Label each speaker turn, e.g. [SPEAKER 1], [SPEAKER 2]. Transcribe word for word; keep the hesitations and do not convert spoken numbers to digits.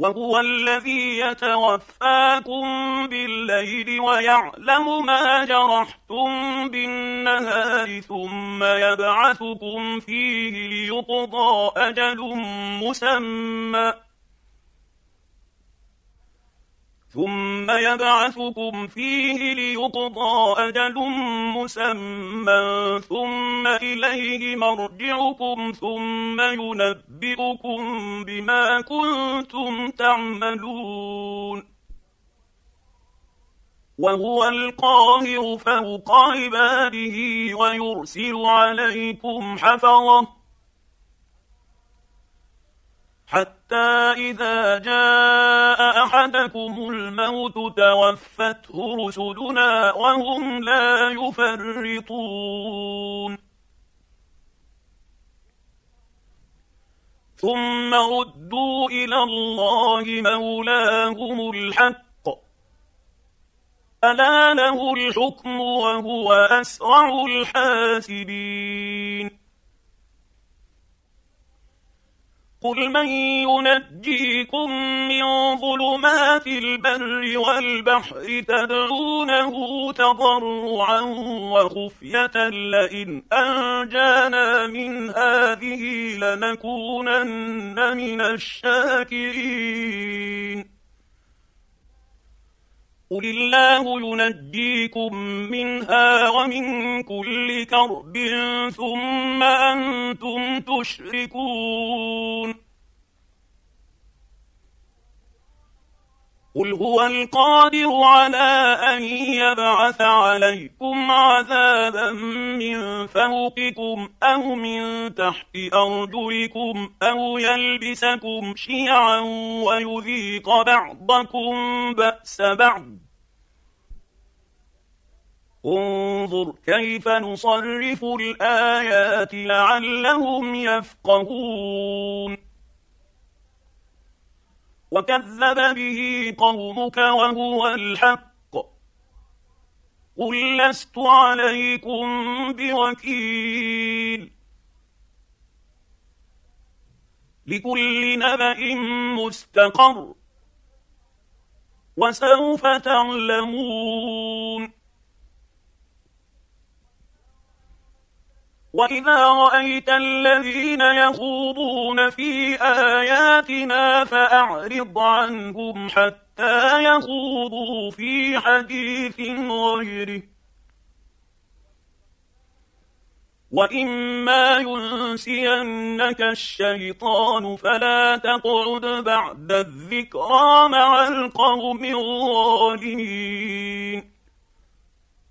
[SPEAKER 1] وهو الذي يتوفاكم بالليل ويعلم ما جرحتم بالنهار ثم يبعثكم فيه ليقضى أجل مسمى ثم يبعثكم فيه ليقضى أجل مسمى ثم إليه مرجعكم ثم ينبئكم بما كنتم تعملون وهو القاهر فوق عباده ويرسل عليكم حفظة حتى إذا جاء أحدكم الموت توفته رسلنا وهم لا يفرطون ثم ردوا إلى الله مولاهم الحق ألا له الحكم وهو أسرع الحاسبين قل من ينجيكم من ظلمات البر والبحر تدعونه تضرعا وخفية لئن أنجانا من هذه لنكونن من الشاكرين قل الله ينجيكم منها ومن كل كرب ثم أنتم تشركون قل هو القادر على أن يبعث عليكم عذابا من فوقكم أو من تحت أرجلكم أو يلبسكم شيعا ويذيق بعضكم بأس بعض انظر كيف نصرف الآيات لعلهم يفقهون وكذب به قومك وهو الحق قل لست عليكم بوكيل لكل نبأ مستقر وسوف تعلمون وإذا رأيت الذين يخوضون في آياتنا فأعرض عنهم حتى يخوضوا في حديث غيره وإما ينسينك الشيطان فلا تقعد بعد الذكرى مع القوم الظالمين